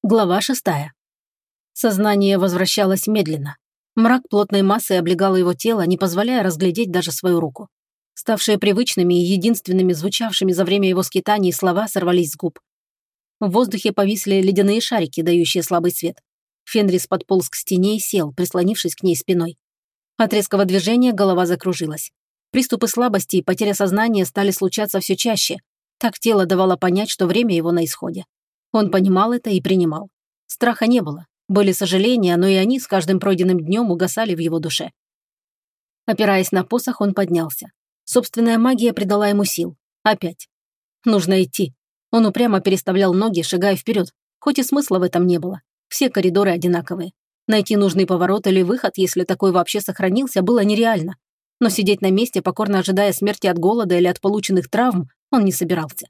Глава 6. Сознание возвращалось медленно. Мрак плотной массой облегал его тело, не позволяя разглядеть даже свою руку. Ставшие привычными и единственными звучавшими за время его скитаний слова сорвались с губ. В воздухе повисли ледяные шарики, дающие слабый свет. Фенрис подполз к стене и сел, прислонившись к ней спиной. От резкого движения голова закружилась. Приступы слабости и потеря сознания стали случаться все чаще. Так тело давало понять, что время его на исходе. Он понимал это и принимал. Страха не было. Были сожаления, но и они с каждым пройденным днем угасали в его душе. Опираясь на посох, он поднялся. Собственная магия придала ему сил. Опять. Нужно идти. Он упрямо переставлял ноги, шагая вперед, хоть и смысла в этом не было. Все коридоры одинаковые. Найти нужный поворот или выход, если такой вообще сохранился, было нереально. Но сидеть на месте, покорно ожидая смерти от голода или от полученных травм, он не собирался.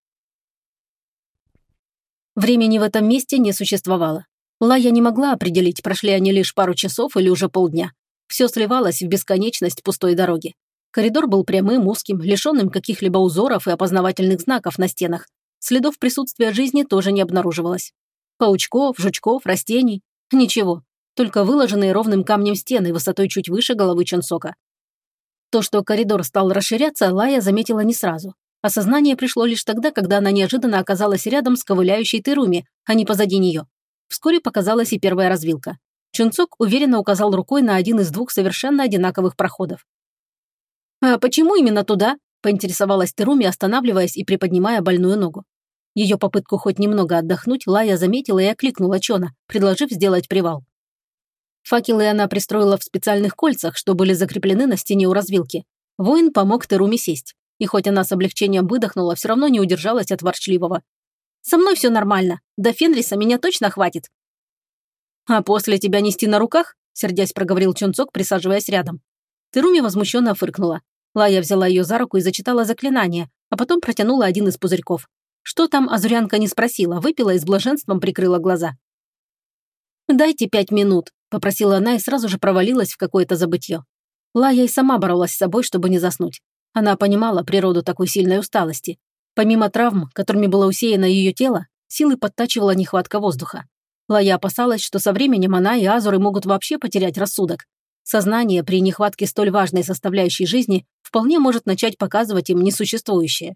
Времени в этом месте не существовало. Лая не могла определить, прошли они лишь пару часов или уже полдня. Все сливалось в бесконечность пустой дороги. Коридор был прямым, узким, лишенным каких-либо узоров и опознавательных знаков на стенах. Следов присутствия жизни тоже не обнаруживалось. Паучков, жучков, растений – ничего. Только выложенные ровным камнем стены высотой чуть выше головы Чонсока. То, что коридор стал расширяться, Лая заметила не сразу. Осознание пришло лишь тогда, когда она неожиданно оказалась рядом с ковыляющей Теруми, а не позади нее. Вскоре показалась и первая развилка. Чунцок уверенно указал рукой на один из двух совершенно одинаковых проходов. «А почему именно туда?» – поинтересовалась Теруми, останавливаясь и приподнимая больную ногу. Ее попытку хоть немного отдохнуть Лая заметила и окликнула Чона, предложив сделать привал. Факелы она пристроила в специальных кольцах, что были закреплены на стене у развилки. Воин помог Теруми сесть. И хоть она с облегчением выдохнула, все равно не удержалась от ворчливого. «Со мной все нормально. До Фенриса меня точно хватит». «А после тебя нести на руках?» – сердясь проговорил Чонцок, присаживаясь рядом. Теруми возмущенно фыркнула. Лая взяла ее за руку и зачитала заклинание, а потом протянула один из пузырьков. Что там, азурянка не спросила, выпила и с блаженством прикрыла глаза. «Дайте 5 минут», – попросила она и сразу же провалилась в какое-то забытье. Лая и сама боролась с собой, чтобы не заснуть. Она понимала природу такой сильной усталости. Помимо травм, которыми было усеяно ее тело, силы подтачивала нехватка воздуха. Лая опасалась, что со временем она и азуры могут вообще потерять рассудок. Сознание при нехватке столь важной составляющей жизни вполне может начать показывать им несуществующее.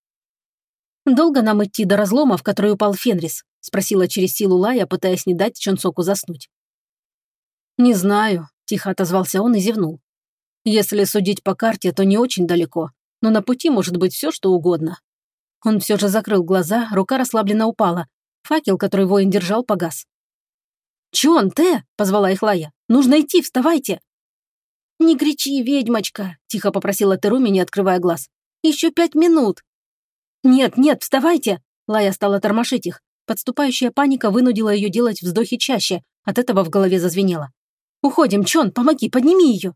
«Долго нам идти до разлома, в который упал Фенрис?» – спросила через силу Лая, пытаясь не дать Чонсоку заснуть. «Не знаю», – тихо отозвался он и зевнул. «Если судить по карте, то не очень далеко, но на пути может быть все, что угодно». Он все же закрыл глаза, рука расслабленно упала. Факел, который воин держал, погас. «Чон, Тэ!» – позвала их Лая. «Нужно идти, вставайте!» «Не кричи, ведьмочка!» – тихо попросила Теруми, не открывая глаз. «Еще 5 минут!» «Нет, нет, вставайте!» Лая стала тормошить их. Подступающая паника вынудила ее делать вздохи чаще, от этого в голове зазвенело. «Уходим, Чон, помоги, подними ее!»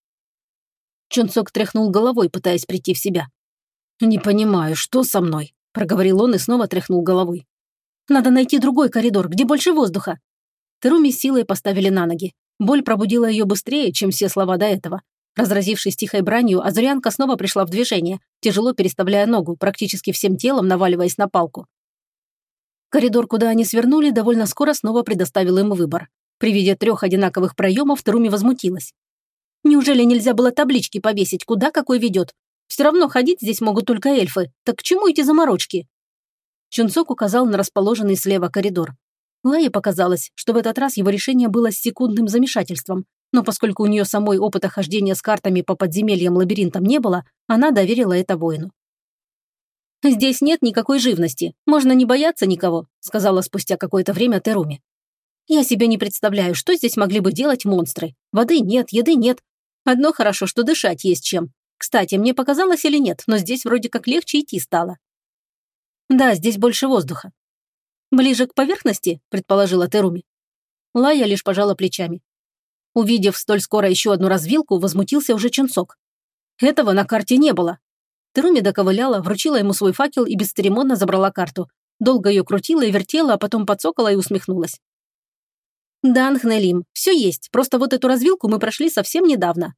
Чонсок тряхнул головой, пытаясь прийти в себя. «Не понимаю, что со мной?» – проговорил он и снова тряхнул головой. «Надо найти другой коридор, где больше воздуха». Теруми силой поставили на ноги. Боль пробудила ее быстрее, чем все слова до этого. Разразившись тихой бранью, азурянка снова пришла в движение, тяжело переставляя ногу, практически всем телом наваливаясь на палку. Коридор, куда они свернули, довольно скоро снова предоставил им выбор. При виде 3 одинаковых проемов Теруми возмутилась. «Неужели нельзя было таблички повесить, куда какой ведет? Все равно ходить здесь могут только эльфы. Так к чему эти заморочки?» Чунцок указал на расположенный слева коридор. Лае показалось, что в этот раз его решение было с секундным замешательством, но поскольку у нее самой опыта хождения с картами по подземельям-лабиринтам не было, она доверила это воину. «Здесь нет никакой живности, можно не бояться никого», сказала спустя какое-то время Теруми. «Я себе не представляю, что здесь могли бы делать монстры. Воды нет, еды нет. Одно хорошо, что дышать есть чем. Кстати, мне показалось или нет, но здесь вроде как легче идти стало». «Да, здесь больше воздуха». «Ближе к поверхности?» – предположила Теруми. Лая лишь пожала плечами. Увидев столь скоро еще одну развилку, возмутился уже Чунцок. «Этого на карте не было». Теруми доковыляла, вручила ему свой факел и бесцеремонно забрала карту. Долго ее крутила и вертела, а потом подсокала и усмехнулась. «Да, Анхнелим, все есть, просто вот эту развилку мы прошли совсем недавно».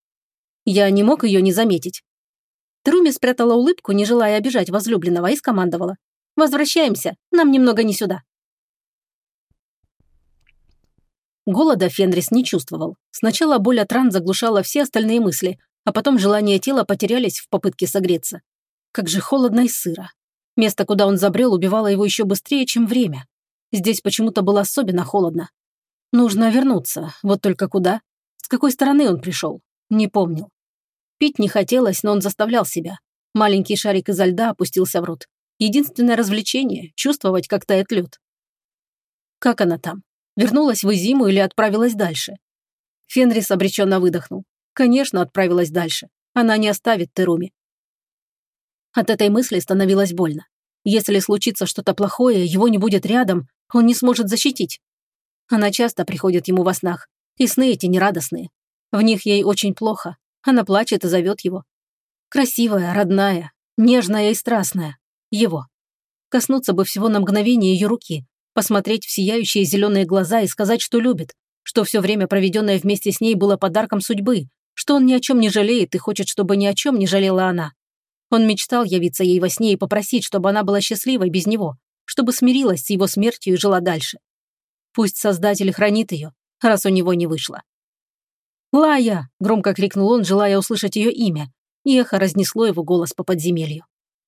Я не мог ее не заметить. Теруми спрятала улыбку, не желая обижать возлюбленного, и скомандовала. «Возвращаемся, нам немного не сюда». Голода Фенрис не чувствовал. Сначала боль от ран заглушала все остальные мысли, а потом желания тела потерялись в попытке согреться. Как же холодно и сыро. Место, куда он забрел, убивало его еще быстрее, чем время. Здесь почему-то было особенно холодно. Нужно вернуться, вот только куда? С какой стороны он пришел? Не помнил. Пить не хотелось, но он заставлял себя. Маленький шарик изо льда опустился в рот. Единственное развлечение – чувствовать, как тает лед. Как она там? Вернулась в Изиму или отправилась дальше? Фенрис обреченно выдохнул. Конечно, отправилась дальше. Она не оставит Теруми. От этой мысли становилось больно. Если случится что-то плохое, его не будет рядом, он не сможет защитить. Она часто приходит ему во снах, и сны эти нерадостные. В них ей очень плохо. Она плачет и зовет его. Красивая, родная, нежная и страстная. Его. Коснуться бы всего на мгновение ее руки, посмотреть в сияющие зеленые глаза и сказать, что любит, что все время, проведенное вместе с ней, было подарком судьбы, что он ни о чем не жалеет и хочет, чтобы ни о чем не жалела она. Он мечтал явиться ей во сне и попросить, чтобы она была счастливой без него, чтобы смирилась с его смертью и жила дальше. Пусть Создатель хранит ее, раз у него не вышло. «Лая!» – громко крикнул он, желая услышать ее имя, и эхо разнесло его голос по подземелью.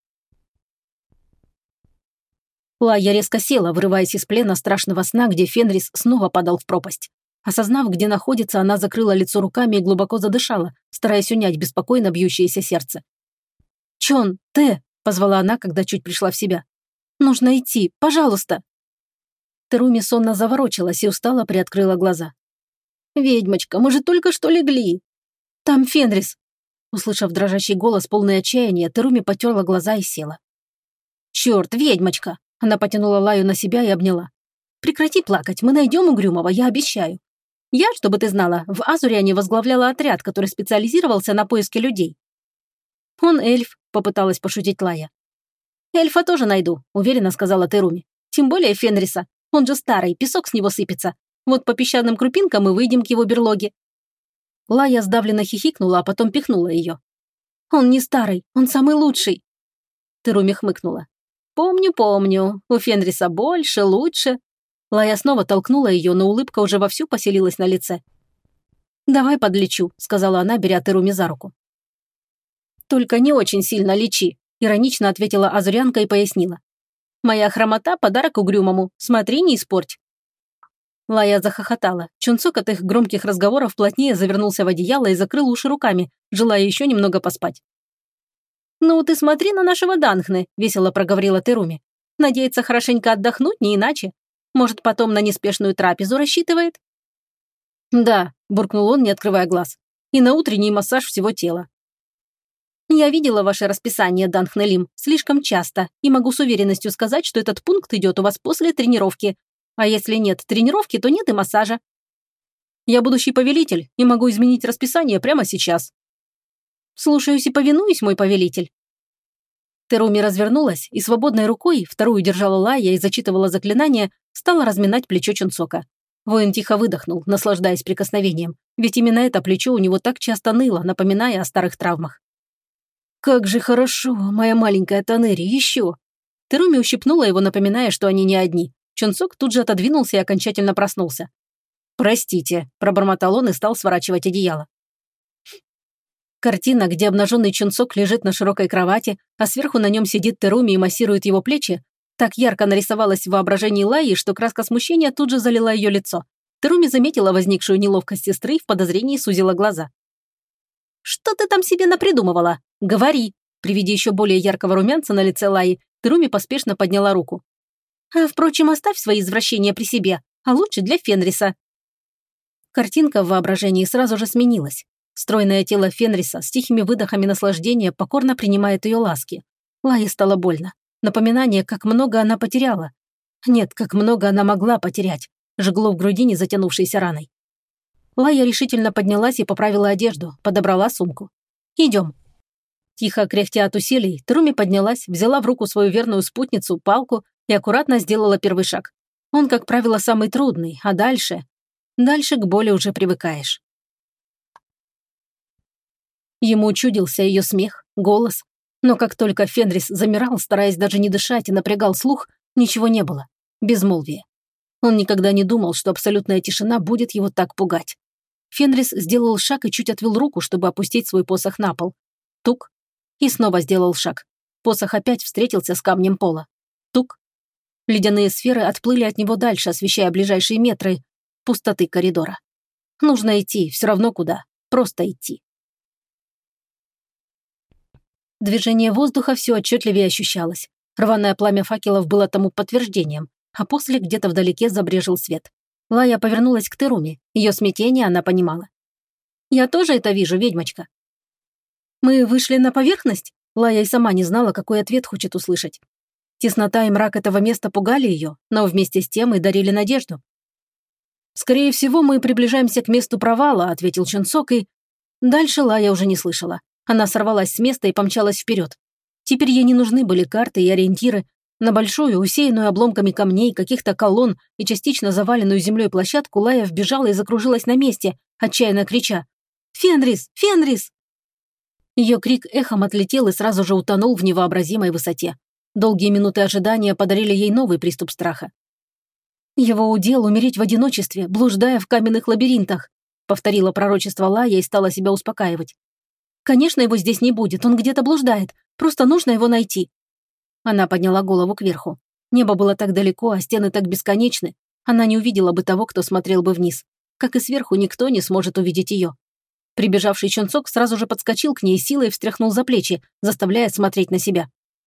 Лая резко села, вырываясь из плена страшного сна, где Фенрис снова падал в пропасть. Осознав, где находится, она закрыла лицо руками и глубоко задышала, стараясь унять беспокойно бьющееся сердце. «Чон, Тэ!» – позвала она, когда чуть пришла в себя. «Нужно идти, пожалуйста!» Теруми сонно заворочилась и устало приоткрыла глаза. «Ведьмочка, мы же только что легли!» «Там Фенрис!» Услышав дрожащий голос, полный отчаяния, Теруми потерла глаза и села. «Черт, ведьмочка!» Она потянула Лаю на себя и обняла. «Прекрати плакать, мы найдем Угрюмого, я обещаю. Я, чтобы ты знала, в Азуриане возглавляла отряд, который специализировался на поиске людей». «Он эльф», — попыталась пошутить Лая. «Эльфа тоже найду», — уверенно сказала Теруми. «Тем более Фенриса. Он же старый, песок с него сыпется. Вот по песчаным крупинкам мы выйдем к его берлоге». Лая сдавленно хихикнула, а потом пихнула ее. «Он не старый, он самый лучший». Теруми хмыкнула. «Помню. У Фенриса больше, лучше». Лая снова толкнула ее, но улыбка уже вовсю поселилась на лице. «Давай подлечу», — сказала она, беря Теруми за руку. «Только не очень сильно лечи», — иронично ответила азурянка и пояснила. «Моя хромота — подарок Угрюмому. Смотри, не испорть». Лая захохотала. Чунцок от их громких разговоров плотнее завернулся в одеяло и закрыл уши руками, желая еще немного поспать. «Ну, ты смотри на нашего Данхне», — весело проговорила Теруми. «Надеется хорошенько отдохнуть, не иначе. Может, потом на неспешную трапезу рассчитывает?» «Да», — буркнул он, не открывая глаз. «И на утренний массаж всего тела». «Я видела ваше расписание, Данхне Лим, слишком часто, и могу с уверенностью сказать, что этот пункт идет у вас после тренировки. А если нет тренировки, то нет и массажа». «Я будущий повелитель и могу изменить расписание прямо сейчас». «Слушаюсь и повинуюсь, мой повелитель». Теруми развернулась и свободной рукой, вторую держала Лая и зачитывала заклинание, стала разминать плечо Чунцока. Воин тихо выдохнул, наслаждаясь прикосновением, ведь именно это плечо у него так часто ныло, напоминая о старых травмах. «Как же хорошо, моя маленькая Танери, еще!» Теруми ущипнула его, напоминая, что они не одни. Чунцок тут же отодвинулся и окончательно проснулся. «Простите», – пробормотал он и стал сворачивать одеяло. Картина, где обнаженный Чунцок лежит на широкой кровати, а сверху на нем сидит Теруми и массирует его плечи, так ярко нарисовалась в воображении Лаи, что краска смущения тут же залила ее лицо. Теруми заметила возникшую неловкость сестры и в подозрении сузила глаза. «Что ты там себе напридумывала? Говори!» При виде еще более яркого румянца на лице Лаи, Теруми поспешно подняла руку. «А, впрочем, оставь свои извращения при себе, а лучше для Фенриса». Картинка в воображении сразу же сменилась. Стройное тело Фенриса с тихими выдохами наслаждения покорно принимает ее ласки. Лае стало больно. Напоминание, как много она потеряла. Нет, как много она могла потерять. Жгло в грудине затянувшейся раной. Лая решительно поднялась и поправила одежду, подобрала сумку. «Идем». Тихо кряхтя от усилий, Теруми поднялась, взяла в руку свою верную спутницу, палку, и аккуратно сделала первый шаг. Он, как правило, самый трудный, а дальше... Дальше к боли уже привыкаешь. Ему чудился ее смех, голос. Но как только Фенрис замирал, стараясь даже не дышать и напрягал слух, ничего не было. Безмолвие. Он никогда не думал, что абсолютная тишина будет его так пугать. Фенрис сделал шаг и чуть отвел руку, чтобы опустить свой посох на пол. Тук. И снова сделал шаг. Посох опять встретился с камнем пола. Тук. Ледяные сферы отплыли от него дальше, освещая ближайшие метры пустоты коридора. Нужно идти, все равно куда. Просто идти. Движение воздуха все отчетливее ощущалось. Рваное пламя факелов было тому подтверждением, а после где-то вдалеке забрежил свет. Лая повернулась к Теруми. Ее смятение она понимала. «Я тоже это вижу, ведьмочка». «Мы вышли на поверхность?» Лая и сама не знала, какой ответ хочет услышать. Теснота и мрак этого места пугали ее, но вместе с тем и дарили надежду. «Скорее всего, мы приближаемся к месту провала», — ответил Чунсок, и... Дальше Лая уже не слышала. Она сорвалась с места и помчалась вперед. Теперь ей не нужны были карты и ориентиры. На большую, усеянную обломками камней, каких-то колонн и частично заваленную землей площадку Лая вбежала и закружилась на месте, отчаянно крича: «Фенрис! Фенрис!». Ее крик эхом отлетел и сразу же утонул в невообразимой высоте. Долгие минуты ожидания подарили ей новый приступ страха. «Его удел умереть в одиночестве, блуждая в каменных лабиринтах», повторила пророчество Лая и стала себя успокаивать. «Конечно, его здесь не будет, он где-то блуждает, просто нужно его найти». Она подняла голову кверху. Небо было так далеко, а стены так бесконечны. Она не увидела бы того, кто смотрел бы вниз. Как и сверху, никто не сможет увидеть ее. Прибежавший Чунсок сразу же подскочил к ней и силой встряхнул за плечи, заставляя смотреть на себя.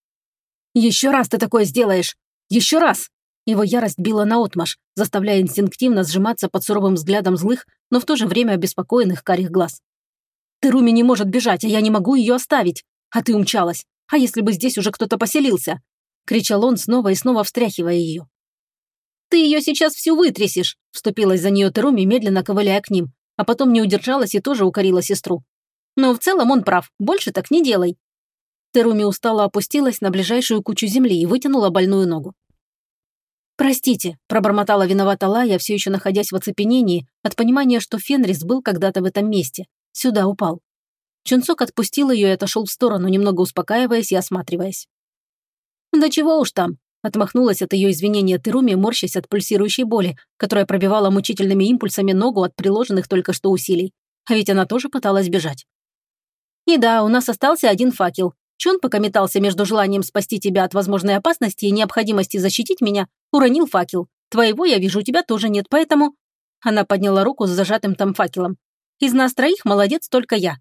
«Еще раз ты такое сделаешь! Еще раз!» Его ярость била наотмашь, заставляя инстинктивно сжиматься под суровым взглядом злых, но в то же время обеспокоенных карих глаз. «Теруми не может бежать, а я не могу ее оставить. А ты умчалась. А если бы здесь уже кто-то поселился?» — кричал он, снова и снова встряхивая ее. «Ты ее сейчас всю вытрясешь!» — вступилась за нее Теруми, медленно ковыляя к ним, а потом не удержалась и тоже укорила сестру. «Но в целом он прав, больше так не делай». Теруми устало опустилась на ближайшую кучу земли и вытянула больную ногу. «Простите», – пробормотала виновата Лая, все еще находясь в оцепенении от понимания, что Фенрис был когда-то в этом месте. Сюда упал. Чунсок отпустил ее и отошел в сторону, немного успокаиваясь и осматриваясь. «Да чего уж там», – отмахнулась от ее извинения Теруми, морщась от пульсирующей боли, которая пробивала мучительными импульсами ногу от приложенных только что усилий. А ведь она тоже пыталась бежать. «И да, у нас остался один факел. Чон, пока метался между желанием спасти тебя от возможной опасности и необходимости защитить меня, уронил факел. Твоего, я вижу, у тебя тоже нет, поэтому...» Она подняла руку с зажатым там факелом. «Из нас троих молодец только я».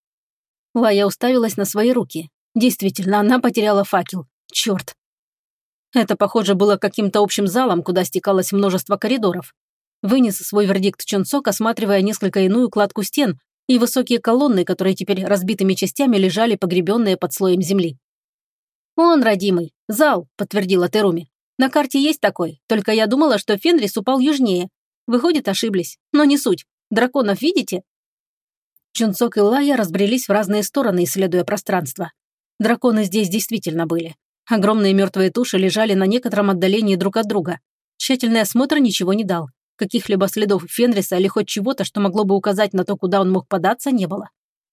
Лая уставилась на свои руки. Действительно, она потеряла факел. Черт. Это, похоже, было каким-то общим залом, куда стекалось множество коридоров. Вынес свой вердикт Чунсок, осматривая несколько иную кладку стен и высокие колонны, которые теперь разбитыми частями лежали погребенные под слоем земли. «Он, родимый, зал», — подтвердила Теруми. «На карте есть такой, только я думала, что Фенрис упал южнее. Выходит, ошиблись. Но не суть. Драконов видите?» Чунсок и Лая разбрелись в разные стороны, исследуя пространство. Драконы здесь действительно были. Огромные мертвые туши лежали на некотором отдалении друг от друга. Тщательный осмотр ничего не дал. Каких-либо следов Фенриса или хоть чего-то, что могло бы указать на то, куда он мог податься, не было.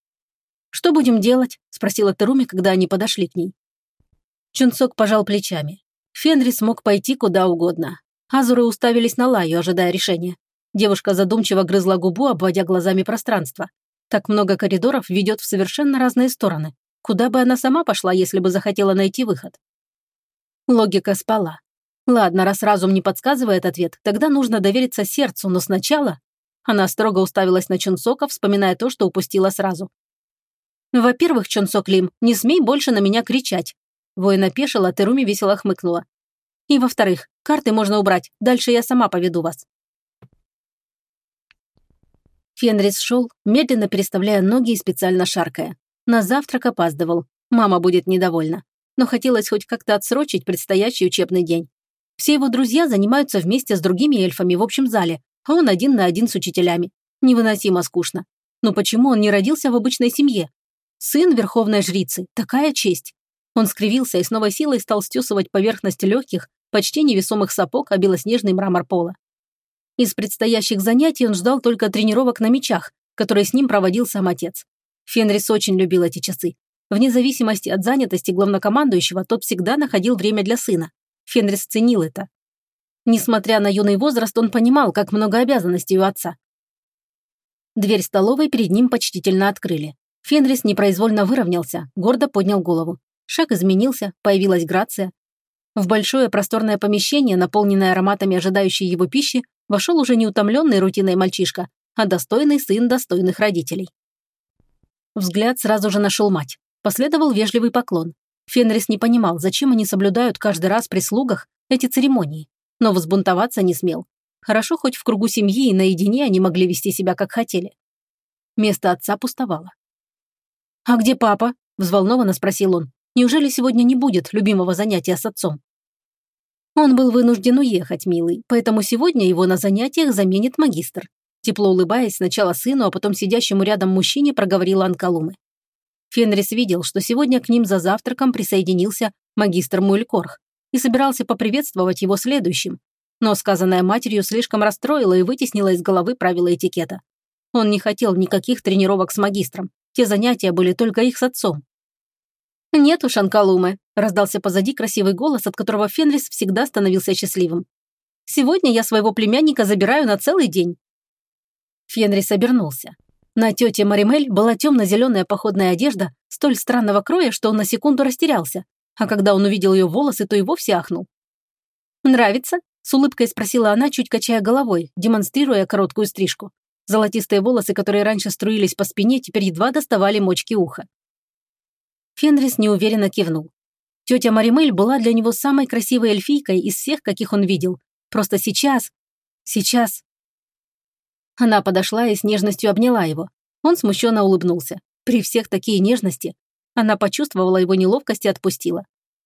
«Что будем делать?» – спросила Теруми, когда они подошли к ней. Чунсок пожал плечами. Фенрис мог пойти куда угодно. Азуры уставились на Лаю, ожидая решения. Девушка задумчиво грызла губу, обводя глазами пространство. Так много коридоров ведет в совершенно разные стороны. Куда бы она сама пошла, если бы захотела найти выход? Логика спала. Ладно, раз разум не подсказывает ответ, тогда нужно довериться сердцу, но сначала... Она строго уставилась на Чунсока, вспоминая то, что упустила сразу. «Во-первых, Чунсок Лим, не смей больше на меня кричать». Воин опешил, а Теруми весело хмыкнула. «И во-вторых, карты можно убрать, дальше я сама поведу вас». Фенрис шел, медленно переставляя ноги и специально шаркая. На завтрак опаздывал. Мама будет недовольна. Но хотелось хоть как-то отсрочить предстоящий учебный день. Все его друзья занимаются вместе с другими эльфами в общем зале, а он один на один с учителями. Невыносимо скучно. Но почему он не родился в обычной семье? Сын верховной жрицы. Такая честь. Он скривился и с новой силой стал стесывать поверхность легких, почти невесомых сапог о белоснежный мрамор пола. Из предстоящих занятий он ждал только тренировок на мечах, которые с ним проводил сам отец. Фенрис очень любил эти часы. Вне зависимости от занятости главнокомандующего, тот всегда находил время для сына. Фенрис ценил это. Несмотря на юный возраст, он понимал, как много обязанностей у отца. Дверь столовой перед ним почтительно открыли. Фенрис непроизвольно выровнялся, гордо поднял голову. Шаг изменился, появилась грация. В большое просторное помещение, наполненное ароматами ожидающей его пищи, вошел уже не утомленный рутиной мальчишка, а достойный сын достойных родителей. Взгляд сразу же нашел мать. Последовал вежливый поклон. Фенрис не понимал, зачем они соблюдают каждый раз при слугах эти церемонии, но взбунтоваться не смел. Хорошо, хоть в кругу семьи и наедине они могли вести себя как хотели. Место отца пустовало. «А где папа?» – взволнованно спросил он. «Неужели сегодня не будет любимого занятия с отцом?» Он был вынужден уехать, милый, поэтому сегодня его на занятиях заменит магистр. Тепло улыбаясь сначала сыну, а потом сидящему рядом мужчине, проговорила Анкалуме. Фенрис видел, что сегодня к ним за завтраком присоединился магистр Муэлькорх и собирался поприветствовать его следующим. Но сказанное матерью слишком расстроило и вытеснило из головы правила этикета. Он не хотел никаких тренировок с магистром. Те занятия были только их с отцом. «Нет уж, Анкалуме», – раздался позади красивый голос, от которого Фенрис всегда становился счастливым. «Сегодня я своего племянника забираю на целый день». Фенрис обернулся. На тете Маримель была темно-зеленая походная одежда, столь странного кроя, что он на секунду растерялся, а когда он увидел ее волосы, то и вовсе ахнул. «Нравится?» – с улыбкой спросила она, чуть качая головой, демонстрируя короткую стрижку. Золотистые волосы, которые раньше струились по спине, теперь едва доставали мочки уха. Фенрис неуверенно кивнул. Тетя Маримель была для него самой красивой эльфийкой из всех, каких он видел. Просто сейчас... Она подошла и с нежностью обняла его. Он смущенно улыбнулся. При всех такие нежности. Она почувствовала его неловкость и отпустила.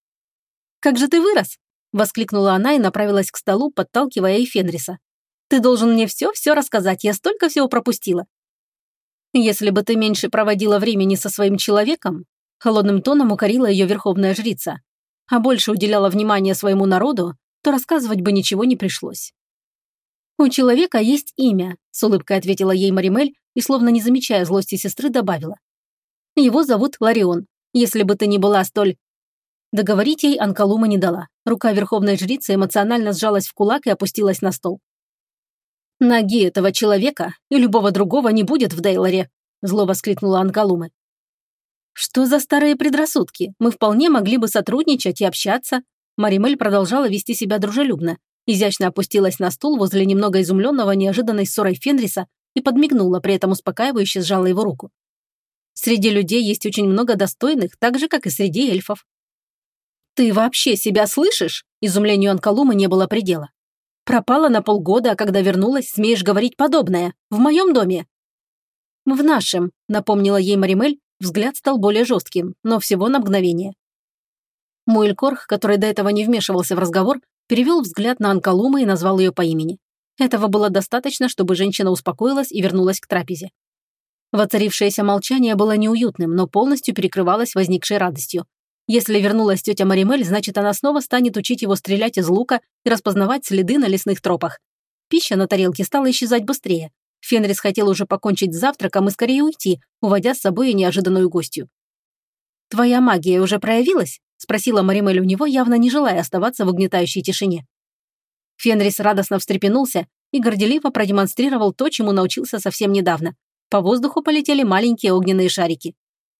«Как же ты вырос!» – воскликнула она и направилась к столу, подталкивая и Фенриса. «Ты должен мне все рассказать, я столько всего пропустила». «Если бы ты меньше проводила времени со своим человеком», – холодным тоном укорила ее верховная жрица, «а больше уделяла внимания своему народу, то рассказывать бы ничего не пришлось». «У человека есть имя», – с улыбкой ответила ей Маримель и, словно не замечая злости сестры, добавила. «Его зовут Ларион. Если бы ты не была столь...» Договорить ей Анкалума не дала. Рука верховной жрицы эмоционально сжалась в кулак и опустилась на стол. «Ноги этого человека и любого другого не будет в Дейлоре», – зло воскликнула Анкалума. «Что за старые предрассудки? Мы вполне могли бы сотрудничать и общаться». Маримель продолжала вести себя дружелюбно, изящно опустилась на стул возле немного изумленного неожиданной ссорой Фенриса и подмигнула, при этом успокаивающе сжала его руку. «Среди людей есть очень много достойных, так же, как и среди эльфов». «Ты вообще себя слышишь?» Изумлению Анкалумы не было предела. «Пропала на полгода, а когда вернулась, смеешь говорить подобное. В моем доме». «В нашем», — напомнила ей Маримель, взгляд стал более жестким, но всего на мгновение. Муэлькорх, который до этого не вмешивался в разговор, перевел взгляд на Анкалуму и назвал ее по имени. Этого было достаточно, чтобы женщина успокоилась и вернулась к трапезе. Воцарившееся молчание было неуютным, но полностью перекрывалось возникшей радостью. Если вернулась тетя Маримель, значит, она снова станет учить его стрелять из лука и распознавать следы на лесных тропах. Пища на тарелке стала исчезать быстрее. Фенрис хотел уже покончить с завтраком и скорее уйти, уводя с собой неожиданную гостью. «Твоя магия уже проявилась?» – спросила Маримель у него, явно не желая оставаться в угнетающей тишине. Фенрис радостно встрепенулся и горделиво продемонстрировал то, чему научился совсем недавно. По воздуху полетели маленькие огненные шарики.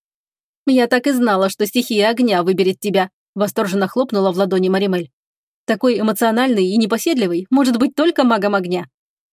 «Я так и знала, что стихия огня выберет тебя», – восторженно хлопнула в ладони Маримель. «Такой эмоциональный и непоседливый может быть только магом огня».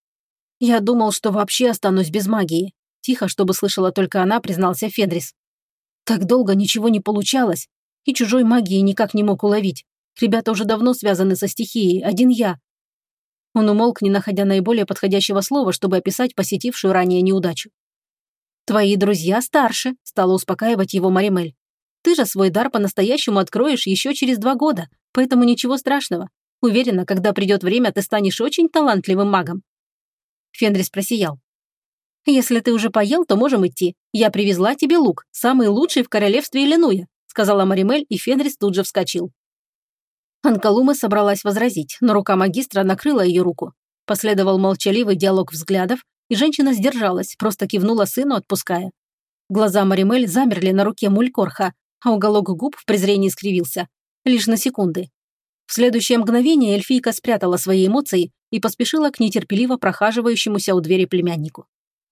«Я думал, что вообще останусь без магии», – тихо, чтобы слышала только она, признался Фенрис. «Так долго ничего не получалось, и чужой магии никак не мог уловить. Ребята уже давно связаны со стихией, один я». Он умолк, не находя наиболее подходящего слова, чтобы описать посетившую ранее неудачу. «Твои друзья старше», – стала успокаивать его Маримель. «Ты же свой дар по-настоящему откроешь еще через 2 года, поэтому ничего страшного. Уверена, когда придет время, ты станешь очень талантливым магом». Фенрис просиял. «Если ты уже поел, то можем идти. Я привезла тебе лук, самый лучший в королевстве Иллинуя», – сказала Маримель, и Фенрис тут же вскочил. Анкалума собралась возразить, но рука магистра накрыла ее руку. Последовал молчаливый диалог взглядов, и женщина сдержалась, просто кивнула сыну, отпуская. Глаза Маримель замерли на руке Муэлькорха, а уголок губ в презрении скривился. Лишь на секунды. В следующее мгновение эльфийка спрятала свои эмоции и поспешила к нетерпеливо прохаживающемуся у двери племяннику.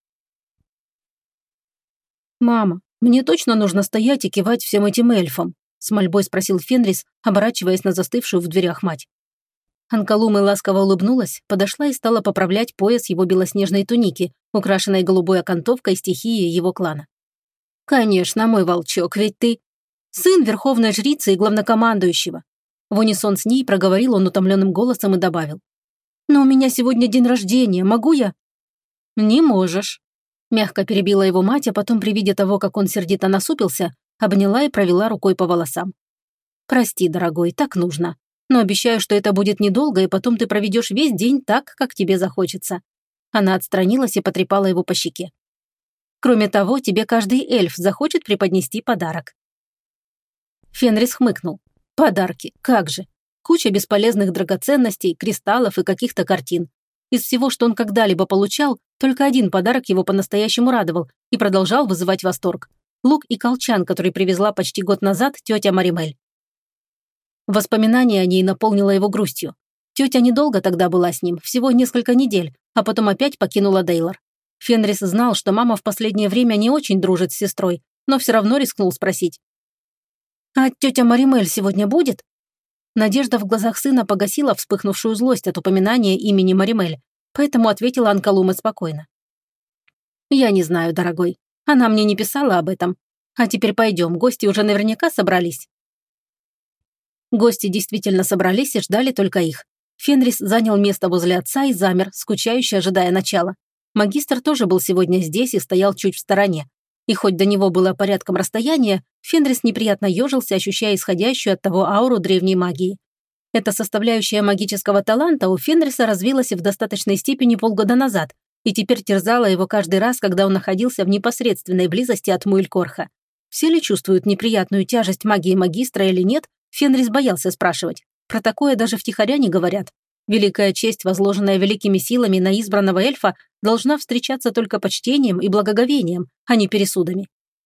«Мама, мне точно нужно стоять и кивать всем этим эльфам?» с мольбой спросил Фенрис, оборачиваясь на застывшую в дверях мать. Анкалума ласково улыбнулась, подошла и стала поправлять пояс его белоснежной туники, украшенной голубой окантовкой стихии его клана. «Конечно, мой волчок, ведь ты сын верховной жрицы и главнокомандующего». В унисон с ней проговорил он утомленным голосом и добавил. «Но у меня сегодня день рождения, могу я?» «Не можешь», – мягко перебила его мать, а потом при виде того, как он сердито насупился, обняла и провела рукой по волосам. «Прости, дорогой, так нужно. Но обещаю, что это будет недолго, и потом ты проведешь весь день так, как тебе захочется». Она отстранилась и потрепала его по щеке. «Кроме того, тебе каждый эльф захочет преподнести подарок». Фенрис хмыкнул. Подарки, как же. Куча бесполезных драгоценностей, кристаллов и каких-то картин. Из всего, что он когда-либо получал, только один подарок его по-настоящему радовал и продолжал вызывать восторг. Лук и колчан, который привезла почти год назад тетя Маримель. Воспоминание о ней наполнило его грустью. Тетя недолго тогда была с ним, всего несколько недель, а потом опять покинула Дейлор. Фенрис знал, что мама в последнее время не очень дружит с сестрой, но все равно рискнул спросить. «А тетя Маримель сегодня будет?» Надежда в глазах сына погасила вспыхнувшую злость от упоминания имени Маримель, поэтому ответила Анкалума спокойно. «Я не знаю, дорогой. Она мне не писала об этом. А теперь пойдем, гости уже наверняка собрались». Гости действительно собрались и ждали только их. Фенрис занял место возле отца и замер, скучающе ожидая начала. Магистр тоже был сегодня здесь и стоял чуть в стороне. И хоть до него было порядком расстояние, Фенрис неприятно ежился, ощущая исходящую от того ауру древней магии. Эта составляющая магического таланта у Фенриса развилась в достаточной степени полгода назад и теперь терзала его каждый раз, когда он находился в непосредственной близости от Муэлькорха. Все ли чувствуют неприятную тяжесть магии магистра или нет, Фенрис боялся спрашивать. Про такое даже втихаря не говорят. Великая честь, возложенная великими силами на избранного эльфа, должна встречаться только почтением и благоговением, а не пересудами.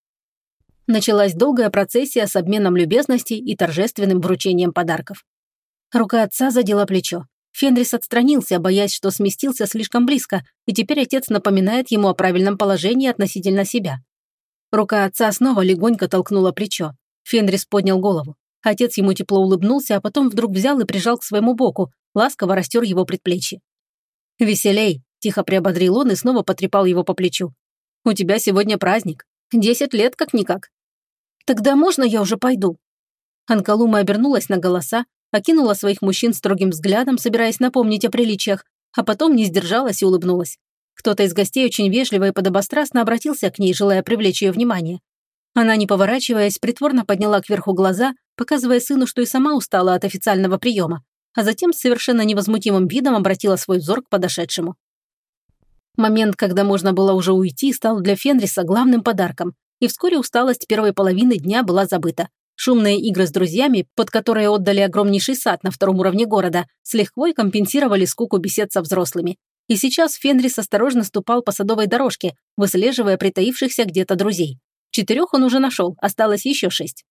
Началась долгая процессия с обменом любезностей и торжественным вручением подарков. Рука отца задела плечо. Фенрис отстранился, боясь, что сместился слишком близко, и теперь отец напоминает ему о правильном положении относительно себя. Рука отца снова легонько толкнула плечо. Фенрис поднял голову. Отец ему тепло улыбнулся, а потом вдруг взял и прижал к своему боку, ласково растер его предплечье. «Веселей», – тихо приободрил он и снова потрепал его по плечу. «У тебя сегодня праздник. 10 лет как-никак». «Тогда можно я уже пойду?» Анкалума обернулась на голоса, окинула своих мужчин строгим взглядом, собираясь напомнить о приличиях, а потом не сдержалась и улыбнулась. Кто-то из гостей очень вежливо и подобострастно обратился к ней, желая привлечь ее внимание. Она, не поворачиваясь, притворно подняла кверху глаза, показывая сыну, что и сама устала от официального приема, а затем с совершенно невозмутимым видом обратила свой взор к подошедшему. Момент, когда можно было уже уйти, стал для Фенриса главным подарком, и вскоре усталость первой половины дня была забыта. Шумные игры с друзьями, под которые отдали огромнейший сад на втором уровне города, с лихвой компенсировали скуку бесед со взрослыми. И сейчас Фенрис осторожно ступал по садовой дорожке, выслеживая притаившихся где-то друзей. 4 он уже нашел, осталось еще 6.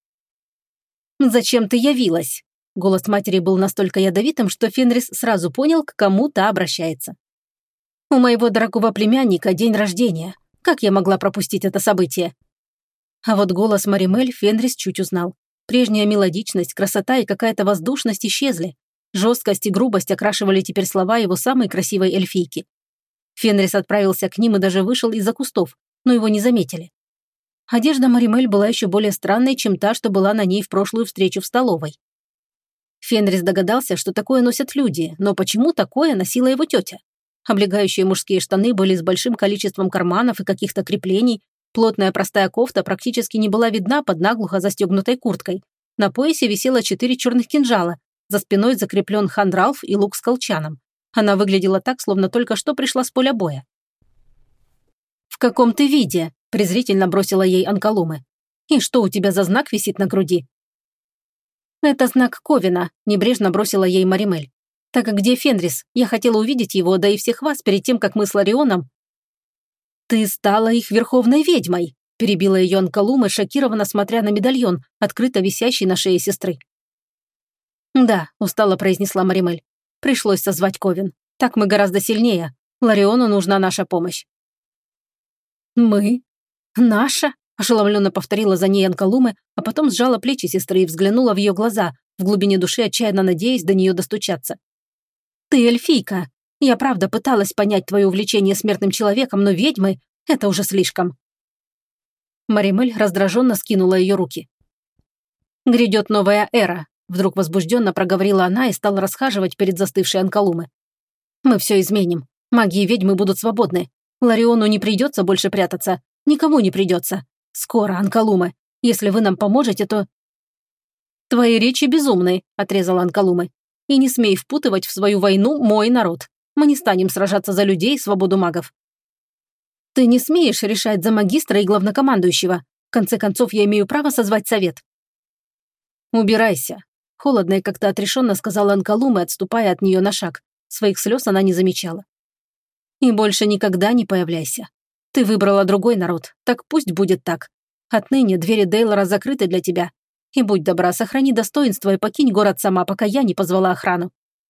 «Зачем ты явилась?» Голос матери был настолько ядовитым, что Фенрис сразу понял, к кому та обращается. «У моего дорогого племянника день рождения. Как я могла пропустить это событие?» А вот голос Маримель Фенрис чуть узнал. Прежняя мелодичность, красота и какая-то воздушность исчезли. Жесткость и грубость окрашивали теперь слова его самой красивой эльфийки. Фенрис отправился к ним и даже вышел из-за кустов, но его не заметили. Одежда Маримель была еще более странной, чем та, что была на ней в прошлую встречу в столовой. Фенрис догадался, что такое носят люди, но почему такое носила его тетя? Облегающие мужские штаны были с большим количеством карманов и каких-то креплений, плотная простая кофта практически не была видна под наглухо застегнутой курткой. На поясе висело 4 черных кинжала, за спиной закреплен хандралф и лук с колчаном. Она выглядела так, словно только что пришла с поля боя. «В каком ты виде?» – презрительно бросила ей Анкалумы. «И что у тебя за знак висит на груди?» «Это знак Ковина», – небрежно бросила ей Маримель. «Так где Фенрис? Я хотела увидеть его, да и всех вас перед тем, как мы с Ларионом...» «Ты стала их верховной ведьмой», – перебила ее Анкалума, шокированно смотря на медальон, открыто висящий на шее сестры. «Да», – устало произнесла Маримель. «Пришлось созвать Ковен. Так мы гораздо сильнее. Лариону нужна наша помощь». «Мы? Наша?» – ошеломленно повторила за ней Анкалуме, а потом сжала плечи сестры и взглянула в ее глаза, в глубине души отчаянно надеясь до нее достучаться. «Ты эльфийка. Я правда пыталась понять твое увлечение смертным человеком, но ведьмы – это уже слишком». Маримель раздраженно скинула ее руки. «Грядет новая эра», – вдруг возбужденно проговорила она и стала расхаживать перед застывшей Анкалумы. «Мы все изменим. Маги и ведьмы будут свободны. Лариону не придется больше прятаться. Никому не придется. Скоро, Анкалумы. Если вы нам поможете, то...» «Твои речи безумны», – отрезала Анкалумы. «И не смей впутывать в свою войну мой народ. Мы не станем сражаться за людей и свободу магов». «Ты не смеешь решать за магистра и главнокомандующего. В конце концов, я имею право созвать совет». «Убирайся», – холодно и как-то отрешенно сказала Анкалумы, отступая от нее на шаг. Своих слез она не замечала. «И больше никогда не появляйся. Ты выбрала другой народ, так пусть будет так. Отныне двери Дейлора закрыты для тебя. И будь добра, сохрани достоинство и покинь город сама, пока я не позвала охрану».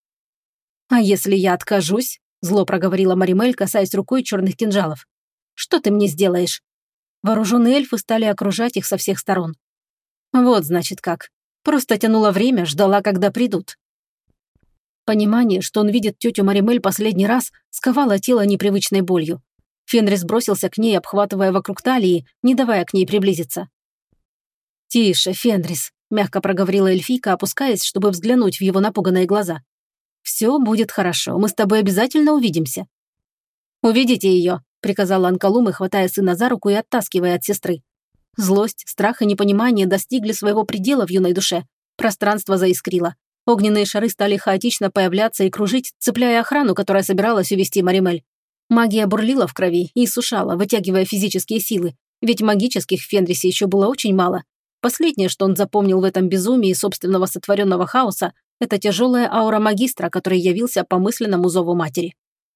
«А если я откажусь?» – зло проговорила Маримель, касаясь рукой черных кинжалов. «Что ты мне сделаешь?» Вооруженные эльфы стали окружать их со всех сторон. Вот, значит, как. Просто тянула время, ждала, когда придут. Понимание, что он видит тетю Маримель последний раз, сковало тело непривычной болью. Фенрис бросился к ней, обхватывая вокруг талии, не давая к ней приблизиться. «Тише, Фенрис», – мягко проговорила эльфийка, опускаясь, чтобы взглянуть в его напуганные глаза. «Все будет хорошо, мы с тобой обязательно увидимся». «Уведите ее», – приказала Анкалумы, хватая сына за руку и оттаскивая от сестры. Злость, страх и непонимание достигли своего предела в юной душе. Пространство заискрило. Огненные шары стали хаотично появляться и кружить, цепляя охрану, которая собиралась увести Маримель. Магия бурлила в крови и сушала, вытягивая физические силы, ведь магических в Фенрисе еще было очень мало. Последнее, что он запомнил в этом безумии собственного сотворенного хаоса, это тяжелая аура магистра, который явился по мысленному зову матери.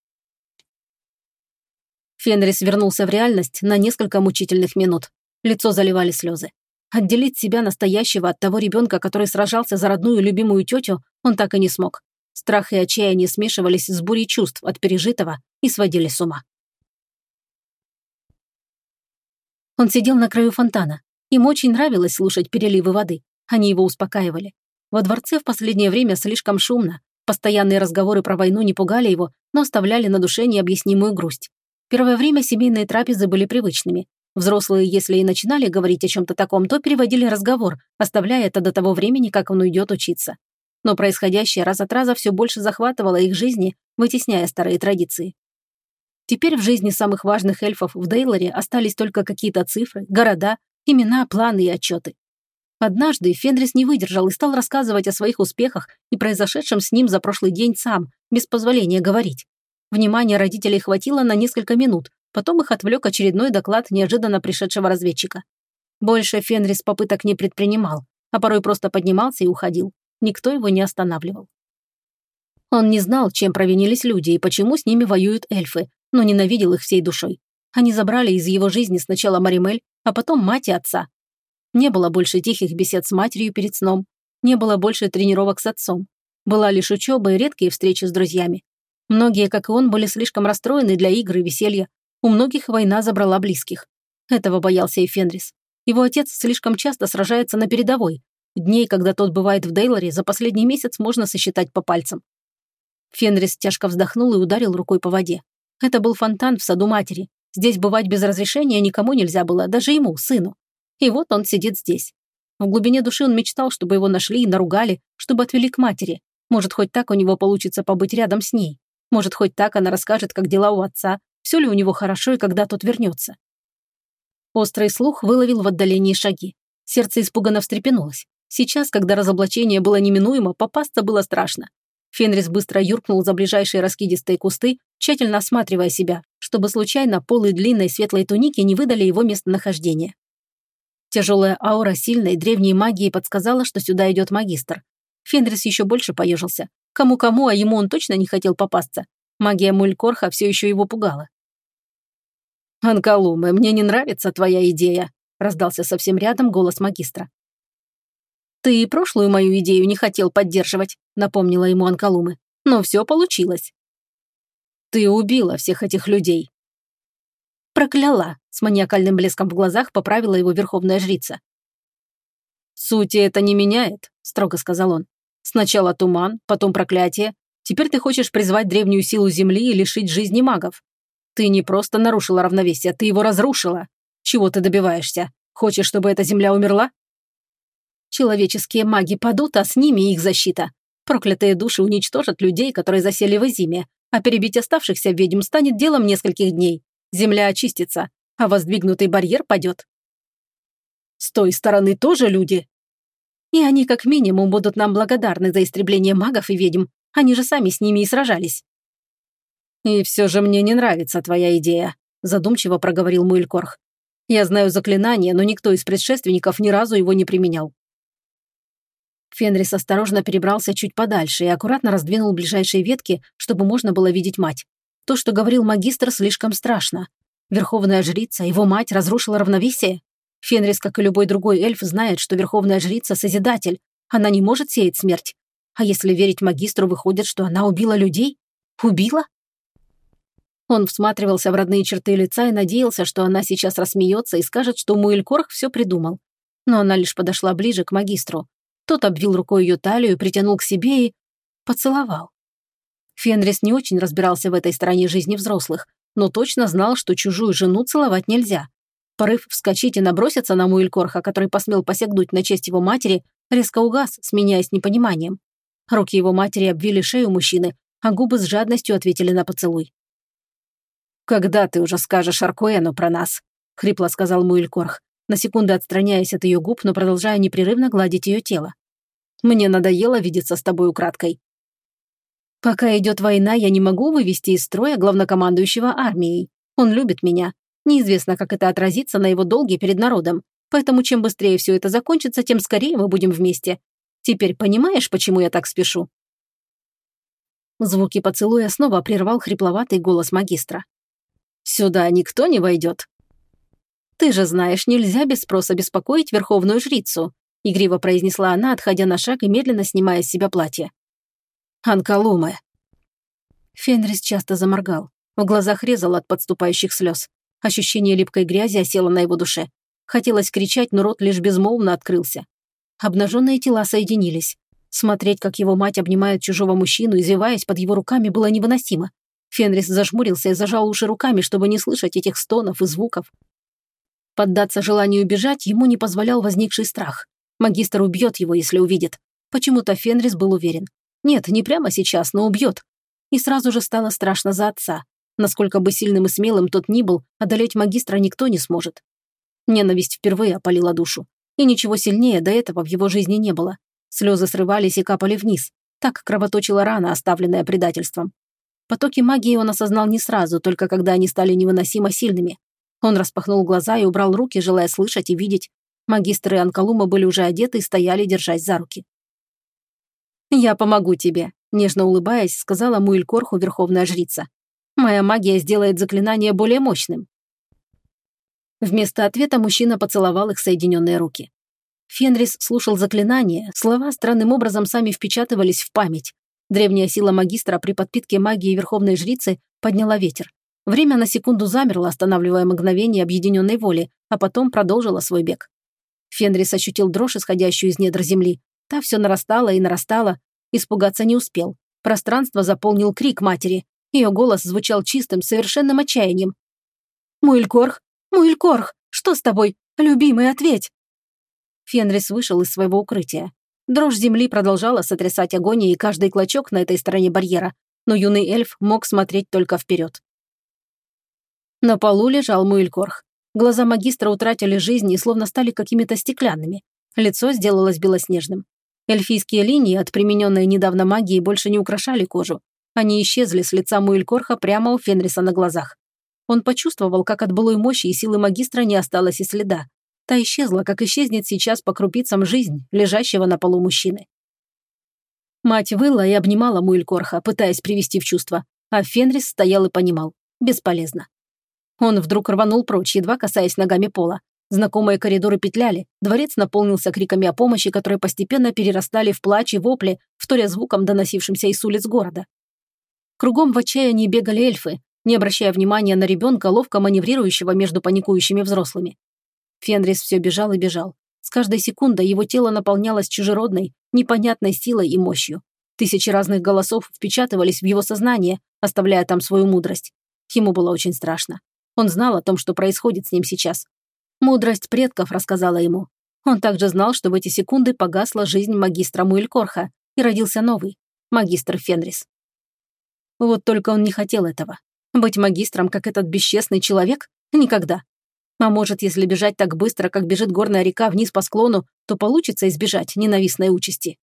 Фенрис вернулся в реальность на несколько мучительных минут. Лицо заливали слезы. Отделить себя настоящего от того ребенка, который сражался за родную любимую тетю, он так и не смог. Страх и отчаяние смешивались с бурей чувств от пережитого и сводили с ума. Он сидел на краю фонтана. Им очень нравилось слушать переливы воды. Они его успокаивали. Во дворце в последнее время слишком шумно. Постоянные разговоры про войну не пугали его, но оставляли на душе необъяснимую грусть. Первое время семейные трапезы были привычными. Взрослые, если и начинали говорить о чем-то таком, то переводили разговор, оставляя это до того времени, как он уйдет учиться. Но происходящее раз от раза все больше захватывало их жизни, вытесняя старые традиции. Теперь в жизни самых важных эльфов в Дейлоре остались только какие-то цифры, города, имена, планы и отчеты. Однажды Фенрис не выдержал и стал рассказывать о своих успехах и произошедшем с ним за прошлый день сам, без позволения говорить. Внимания родителей хватило на несколько минут, потом их отвлек очередной доклад неожиданно пришедшего разведчика. Больше Фенрис попыток не предпринимал, а порой просто поднимался и уходил. Никто его не останавливал. Он не знал, чем провинились люди и почему с ними воюют эльфы, но ненавидел их всей душой. Они забрали из его жизни сначала Маримель, а потом мать и отца. Не было больше тихих бесед с матерью перед сном, не было больше тренировок с отцом. Была лишь учеба и редкие встречи с друзьями. Многие, как и он, были слишком расстроены для игр и веселья. У многих война забрала близких. Этого боялся и Фенрис. Его отец слишком часто сражается на передовой. Дней, когда тот бывает в Дейлоре, за последний месяц можно сосчитать по пальцам. Фенрис тяжко вздохнул и ударил рукой по воде. Это был фонтан в саду матери. Здесь бывать без разрешения никому нельзя было, даже ему, сыну. И вот он сидит здесь. В глубине души он мечтал, чтобы его нашли и наругали, чтобы отвели к матери. Может, хоть так у него получится побыть рядом с ней. Может, хоть так она расскажет, как дела у отца, все ли у него хорошо и когда тот вернется. Острый слух выловил в отдалении шаги. Сердце испуганно встрепенулось. Сейчас, когда разоблачение было неминуемо, попасться было страшно. Фенрис быстро юркнул за ближайшие раскидистые кусты, тщательно осматривая себя, чтобы случайно полы длинной светлой туники не выдали его местонахождение. Тяжелая аура сильной древней магии подсказала, что сюда идет магистр. Фенрис еще больше поежился. Кому-кому, а ему он точно не хотел попасться. Магия Мулькорха все еще его пугала. «Анкалуме, мне не нравится твоя идея», – раздался совсем рядом голос магистра. «Ты и прошлую мою идею не хотел поддерживать», — напомнила ему Анкалумы. «Но все получилось». «Ты убила всех этих людей». «Прокляла», — с маниакальным блеском в глазах поправила его верховная жрица. «Сути это не меняет», — строго сказал он. «Сначала туман, потом проклятие. Теперь ты хочешь призвать древнюю силу Земли и лишить жизни магов. Ты не просто нарушила равновесие, ты его разрушила. Чего ты добиваешься? Хочешь, чтобы эта Земля умерла?» «Человеческие маги падут, а с ними их защита. Проклятые души уничтожат людей, которые засели в Изиме, а перебить оставшихся ведьм станет делом нескольких дней. Земля очистится, а воздвигнутый барьер падет». «С той стороны тоже люди?» «И они как минимум будут нам благодарны за истребление магов и ведьм. Они же сами с ними и сражались». «И все же мне не нравится твоя идея», – задумчиво проговорил Муэлькорх. «Я знаю заклинание, но никто из предшественников ни разу его не применял». Фенрис осторожно перебрался чуть подальше и аккуратно раздвинул ближайшие ветки, чтобы можно было видеть мать. То, что говорил магистр, слишком страшно. Верховная жрица, его мать, разрушила равновесие? Фенрис, как и любой другой эльф, знает, что верховная жрица – созидатель. Она не может сеять смерть. А если верить магистру, выходит, что она убила людей? Убила? Он всматривался в родные черты лица и надеялся, что она сейчас рассмеется и скажет, что Муэлькорх все придумал. Но она лишь подошла ближе к магистру. Тот обвил рукой ее талию, притянул к себе и поцеловал. Фенрис не очень разбирался в этой стороне жизни взрослых, но точно знал, что чужую жену целовать нельзя. Порыв вскочить и наброситься на Муэлькорха, который посмел посягнуть на честь его матери, резко угас, сменяясь непониманием. Руки его матери обвили шею мужчины, а губы с жадностью ответили на поцелуй. «Когда ты уже скажешь Аркуэну про нас?» — хрипло сказал Муэлькорх, на секунду отстраняясь от ее губ, но продолжая непрерывно гладить ее тело. «Мне надоело видеться с тобой украдкой». «Пока идет война, я не могу вывести из строя главнокомандующего армией. Он любит меня. Неизвестно, как это отразится на его долге перед народом. Поэтому чем быстрее все это закончится, тем скорее мы будем вместе. Теперь понимаешь, почему я так спешу?» Звуки поцелуя снова прервал хрипловатый голос магистра. «Сюда никто не войдет». «Ты же знаешь, нельзя без спроса беспокоить верховную жрицу», игриво произнесла она, отходя на шаг и медленно снимая с себя платье. «Анкалумы». Фенрис часто заморгал. В глазах резал от подступающих слез. Ощущение липкой грязи осело на его душе. Хотелось кричать, но рот лишь безмолвно открылся. Обнаженные тела соединились. Смотреть, как его мать обнимает чужого мужчину, извиваясь под его руками, было невыносимо. Фенрис зажмурился и зажал уши руками, чтобы не слышать этих стонов и звуков. Поддаться желанию бежать ему не позволял возникший страх. Магистр убьет его, если увидит. Почему-то Фенрис был уверен. Нет, не прямо сейчас, но убьет. И сразу же стало страшно за отца. Насколько бы сильным и смелым тот ни был, одолеть магистра никто не сможет. Ненависть впервые опалила душу. И ничего сильнее до этого в его жизни не было. Слезы срывались и капали вниз. Так кровоточила рана, оставленная предательством. Потоки магии он осознал не сразу, только когда они стали невыносимо сильными. Он распахнул глаза и убрал руки, желая слышать и видеть. Магистр и Анкалума были уже одеты и стояли, держась за руки. «Я помогу тебе», – нежно улыбаясь, сказала Муэлькорху верховная жрица. «Моя магия сделает заклинание более мощным». Вместо ответа мужчина поцеловал их соединенные руки. Фенрис слушал заклинание, слова странным образом сами впечатывались в память. Древняя сила магистра при подпитке магии верховной жрицы подняла ветер. Время на секунду замерло, останавливая мгновение объединенной воли, а потом продолжило свой бег. Фенрис ощутил дрожь, исходящую из недр земли. Та все нарастала и нарастала. Испугаться не успел. Пространство заполнил крик матери. Ее голос звучал чистым, совершенным отчаянием. «Муэлькорх! Муэлькорх! Что с тобой? Любимый, ответь!» Фенрис вышел из своего укрытия. Дрожь земли продолжала сотрясать агонией каждый клочок на этой стороне барьера, но юный эльф мог смотреть только вперед. На полу лежал Муэлькорх. Глаза магистра утратили жизнь и словно стали какими-то стеклянными. Лицо сделалось белоснежным. Эльфийские линии от примененной недавно магии больше не украшали кожу. Они исчезли с лица Муэлькорха прямо у Фенриса на глазах. Он почувствовал, как от былой мощи и силы магистра не осталось и следа. Та исчезла, как исчезнет сейчас по крупицам жизнь, лежащего на полу мужчины. Мать выла и обнимала Муэлькорха, пытаясь привести в чувство, а Фенрис стоял и понимал – бесполезно. Он вдруг рванул прочь, едва касаясь ногами пола. Знакомые коридоры петляли, дворец наполнился криками о помощи, которые постепенно перерастали в плач и вопли, вторя звуком, доносившимся из улиц города. Кругом в отчаянии бегали эльфы, не обращая внимания на ребенка, ловко маневрирующего между паникующими взрослыми. Фенрис все бежал и бежал. С каждой секундой его тело наполнялось чужеродной, непонятной силой и мощью. Тысячи разных голосов впечатывались в его сознание, оставляя там свою мудрость. Ему было очень страшно. Он знал о том, что происходит с ним сейчас. Мудрость предков рассказала ему. Он также знал, что в эти секунды погасла жизнь магистра Муэлькорха и родился новый, магистр Фенрис. Вот только он не хотел этого. Быть магистром, как этот бесчестный человек? Никогда. А может, если бежать так быстро, как бежит горная река вниз по склону, то получится избежать ненавистной участи.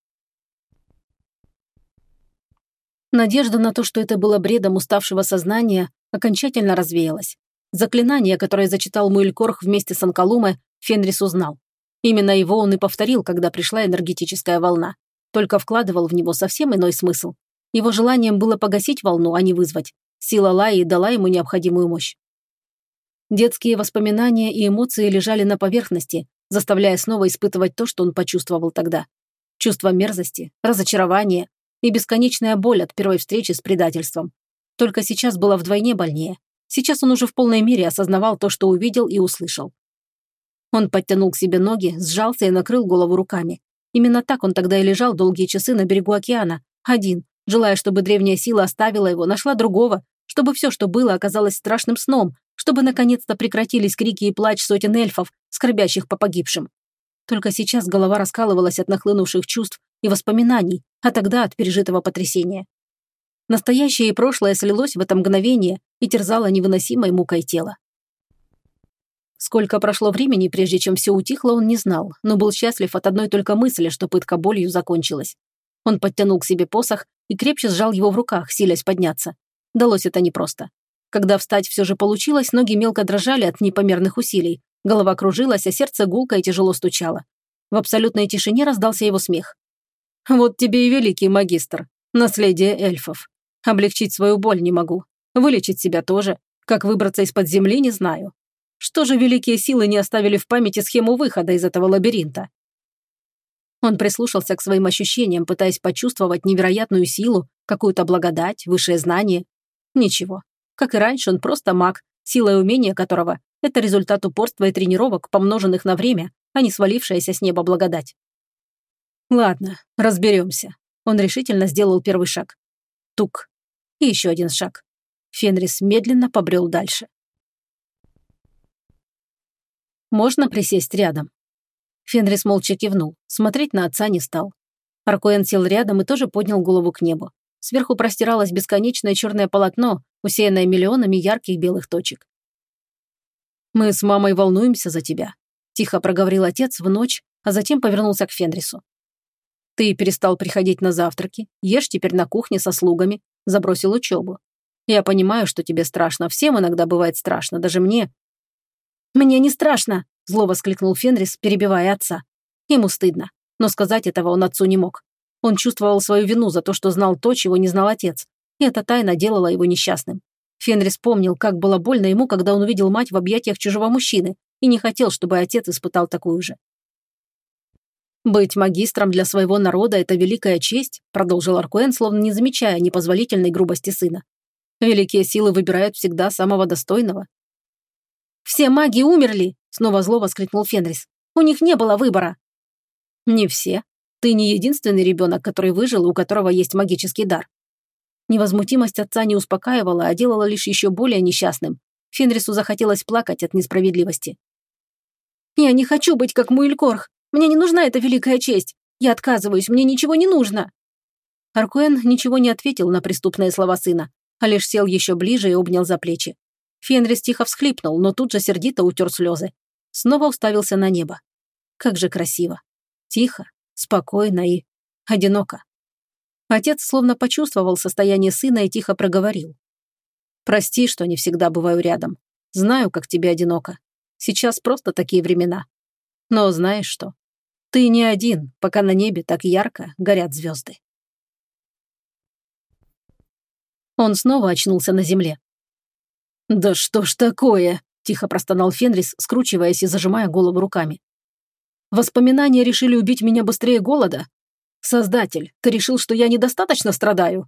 Надежда на то, что это было бредом уставшего сознания, окончательно развеялась. Заклинание, которое зачитал Муэлькорх вместе с Анкалуме, Фенрис узнал. Именно его он и повторил, когда пришла энергетическая волна. Только вкладывал в него совсем иной смысл. Его желанием было погасить волну, а не вызвать. Сила Лаи дала ему необходимую мощь. Детские воспоминания и эмоции лежали на поверхности, заставляя снова испытывать то, что он почувствовал тогда. Чувство мерзости, разочарования и бесконечная боль от первой встречи с предательством. Только сейчас было вдвойне больнее. Сейчас он уже в полной мере осознавал то, что увидел и услышал. Он подтянул к себе ноги, сжался и накрыл голову руками. Именно так он тогда и лежал долгие часы на берегу океана, один, желая, чтобы древняя сила оставила его, нашла другого, чтобы все, что было, оказалось страшным сном, чтобы наконец-то прекратились крики и плач сотен эльфов, скорбящих по погибшим. Только сейчас голова раскалывалась от нахлынувших чувств и воспоминаний, а тогда от пережитого потрясения. Настоящее и прошлое слилось в это мгновение и терзало невыносимой мукой тело. Сколько прошло времени, прежде чем все утихло, он не знал, но был счастлив от одной только мысли, что пытка болью закончилась. Он подтянул к себе посох и крепче сжал его в руках, силясь подняться. Далось это непросто. Когда встать все же получилось, ноги мелко дрожали от непомерных усилий, голова кружилась, а сердце гулко и тяжело стучало. В абсолютной тишине раздался его смех. «Вот тебе и великий магистр, наследие эльфов. Облегчить свою боль не могу, вылечить себя тоже, как выбраться из-под земли не знаю. Что же великие силы не оставили в памяти схему выхода из этого лабиринта?» Он прислушался к своим ощущениям, пытаясь почувствовать невероятную силу, какую-то благодать, высшее знание. Ничего. Как и раньше, он просто маг, сила и умение которого – это результат упорства и тренировок, помноженных на время, а не свалившаяся с неба благодать. Ладно, разберемся. Он решительно сделал первый шаг. Тук. И еще один шаг. Фенрис медленно побрел дальше. «Можно присесть рядом?» Фенрис молча кивнул, смотреть на отца не стал. Аркуэн сел рядом и тоже поднял голову к небу. Сверху простиралось бесконечное черное полотно, усеянное миллионами ярких белых точек. «Мы с мамой волнуемся за тебя», – тихо проговорил отец в ночь, а затем повернулся к Фенрису. «Ты перестал приходить на завтраки, ешь теперь на кухне со слугами, забросил учебу. Я понимаю, что тебе страшно, всем иногда бывает страшно, даже мне». «Мне не страшно», – зло воскликнул Фенрис, перебивая отца. Ему стыдно, но сказать этого он отцу не мог. Он чувствовал свою вину за то, что знал то, чего не знал отец, и эта тайна делала его несчастным. Фенрис помнил, как было больно ему, когда он увидел мать в объятиях чужого мужчины, и не хотел, чтобы отец испытал такую же. «Быть магистром для своего народа – это великая честь», продолжил Аркуэн, словно не замечая непозволительной грубости сына. «Великие силы выбирают всегда самого достойного». «Все маги умерли!» – снова зло воскликнул Фенрис. «У них не было выбора». «Не все. Ты не единственный ребенок, который выжил и у которого есть магический дар». Невозмутимость отца не успокаивала, а делала лишь еще более несчастным. Фенрису захотелось плакать от несправедливости. «Я не хочу быть как Муэлькорх. Мне не нужна эта великая честь. Я отказываюсь, мне ничего не нужно». Аркуэн ничего не ответил на преступные слова сына, а лишь сел еще ближе и обнял за плечи. Фенрис тихо всхлипнул, но тут же сердито утер слезы. Снова уставился на небо. Как же красиво. Тихо, спокойно и одиноко. Отец словно почувствовал состояние сына и тихо проговорил. «Прости, что не всегда бываю рядом. Знаю, как тебе одиноко. Сейчас просто такие времена. Но знаешь что? Ты не один, пока на небе так ярко горят звезды». Он снова очнулся на земле. «Да что ж такое?» тихо простонал Фенрис, скручиваясь и зажимая голову руками. Воспоминания решили убить меня быстрее голода? Создатель, ты решил, что я недостаточно страдаю?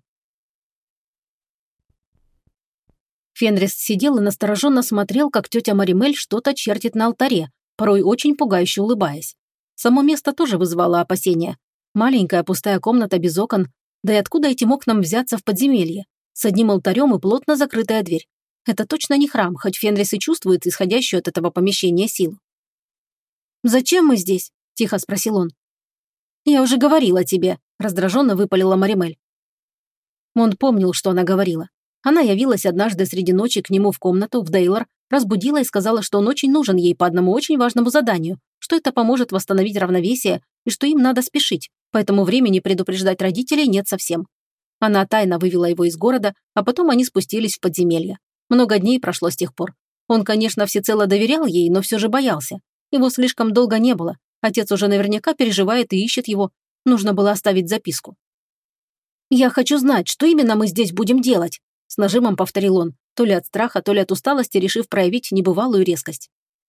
Фенрис сидел и настороженно смотрел, как тетя Маримель что-то чертит на алтаре, порой очень пугающе улыбаясь. Само место тоже вызывало опасения. Маленькая пустая комната без окон, да и откуда этим окнам взяться в подземелье? С одним алтарем и плотно закрытая дверь. Это точно не храм, хоть Фенрис и чувствует исходящую от этого помещения силу. «Зачем мы здесь?» – тихо спросил он. «Я уже говорила тебе», – раздраженно выпалила Маримель. Он помнил, что она говорила. Она явилась однажды среди ночи к нему в комнату, в Дейлор, разбудила и сказала, что он очень нужен ей по одному очень важному заданию, что это поможет восстановить равновесие и что им надо спешить, поэтому времени предупреждать родителей нет совсем. Она тайно вывела его из города, а потом они спустились в подземелье. Много дней прошло с тех пор. Он, конечно, всецело доверял ей, но все же боялся. Его слишком долго не было. Отец уже наверняка переживает и ищет его. Нужно было оставить записку. «Я хочу знать, что именно мы здесь будем делать», с нажимом повторил он, то ли от страха, то ли от усталости, решив проявить небывалую резкость.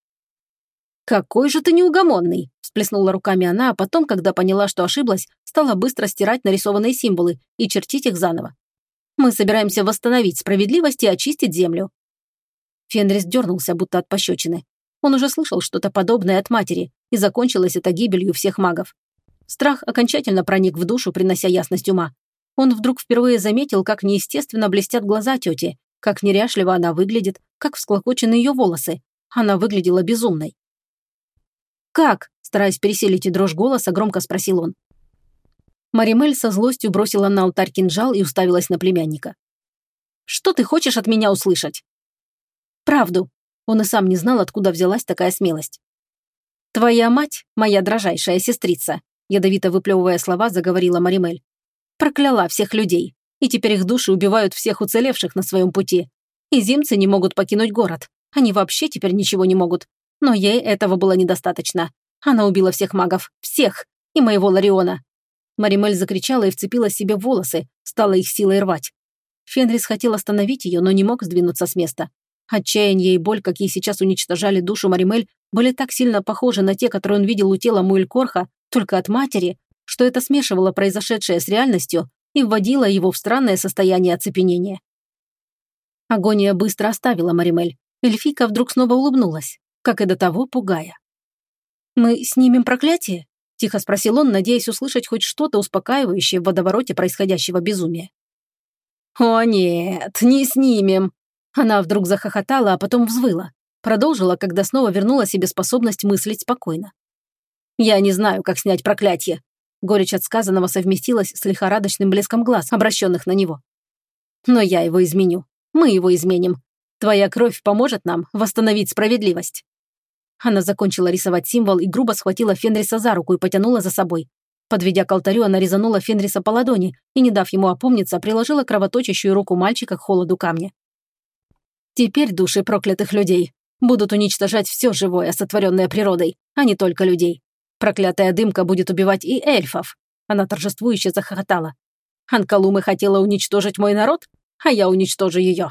«Какой же ты неугомонный!» – всплеснула руками она, а потом, когда поняла, что ошиблась, стала быстро стирать нарисованные символы и чертить их заново. «Мы собираемся восстановить справедливость и очистить землю». Фенрис дернулся, будто от пощечины. Он уже слышал что-то подобное от матери, и закончилось это гибелью всех магов. Страх окончательно проник в душу, принося ясность ума. Он вдруг впервые заметил, как неестественно блестят глаза тети, как неряшливо она выглядит, как всклокочены ее волосы. Она выглядела безумной. «Как?» – стараясь пересилить дрожь голоса, громко спросил он. Маримель со злостью бросила на алтарь кинжал и уставилась на племянника. «Что ты хочешь от меня услышать?» «Правду». Он и сам не знал, откуда взялась такая смелость. «Твоя мать, моя дрожайшая сестрица», ядовито выплевывая слова, заговорила Маримель. «Прокляла всех людей, и теперь их души убивают всех уцелевших на своем пути. И зимцы не могут покинуть город. Они вообще теперь ничего не могут. Но ей этого было недостаточно. Она убила всех магов. Всех! И моего Лариона». Маримель закричала и вцепилась себе в волосы, стала их силой рвать. Фенрис хотел остановить ее, но не мог сдвинуться с места. Отчаяние и боль, какие сейчас уничтожали душу Маримель, были так сильно похожи на те, которые он видел у тела Муэлькорха, только от матери, что это смешивало произошедшее с реальностью и вводило его в странное состояние оцепенения. Агония быстро оставила Маримель. Эльфийка вдруг снова улыбнулась, как и до того, пугая. «Мы снимем проклятие?» – тихо спросил он, надеясь услышать хоть что-то успокаивающее в водовороте происходящего безумия. «О нет, не снимем!» Она вдруг захохотала, а потом взвыла. Продолжила, когда снова вернула себе способность мыслить спокойно. «Я не знаю, как снять проклятие». Горечь от сказанного совместилась с лихорадочным блеском глаз, обращенных на него. «Но я его изменю. Мы его изменим. Твоя кровь поможет нам восстановить справедливость». Она закончила рисовать символ и грубо схватила Фенриса за руку и потянула за собой. Подведя к алтарю, она резанула Фенриса по ладони и, не дав ему опомниться, приложила кровоточащую руку мальчика к холоду камня. «Теперь души проклятых людей будут уничтожать все живое, сотворенное природой, а не только людей. Проклятая дымка будет убивать и эльфов». Она торжествующе захохотала. «Анкалума хотела уничтожить мой народ, а я уничтожу ее».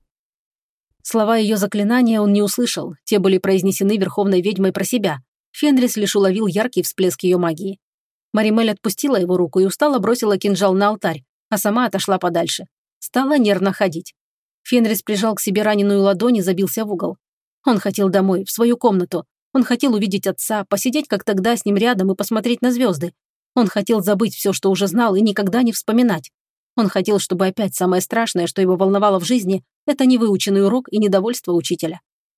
Слова ее заклинания он не услышал, те были произнесены верховной ведьмой про себя. Фенрис лишь уловил яркий всплеск ее магии. Маримель отпустила его руку и устало бросила кинжал на алтарь, а сама отошла подальше. Стала нервно ходить. Фенрис прижал к себе раненую ладонь и забился в угол. Он хотел домой, в свою комнату. Он хотел увидеть отца, посидеть, как тогда, с ним рядом и посмотреть на звезды. Он хотел забыть все, что уже знал, и никогда не вспоминать. Он хотел, чтобы опять самое страшное, что его волновало в жизни, это невыученный урок и недовольство учителя.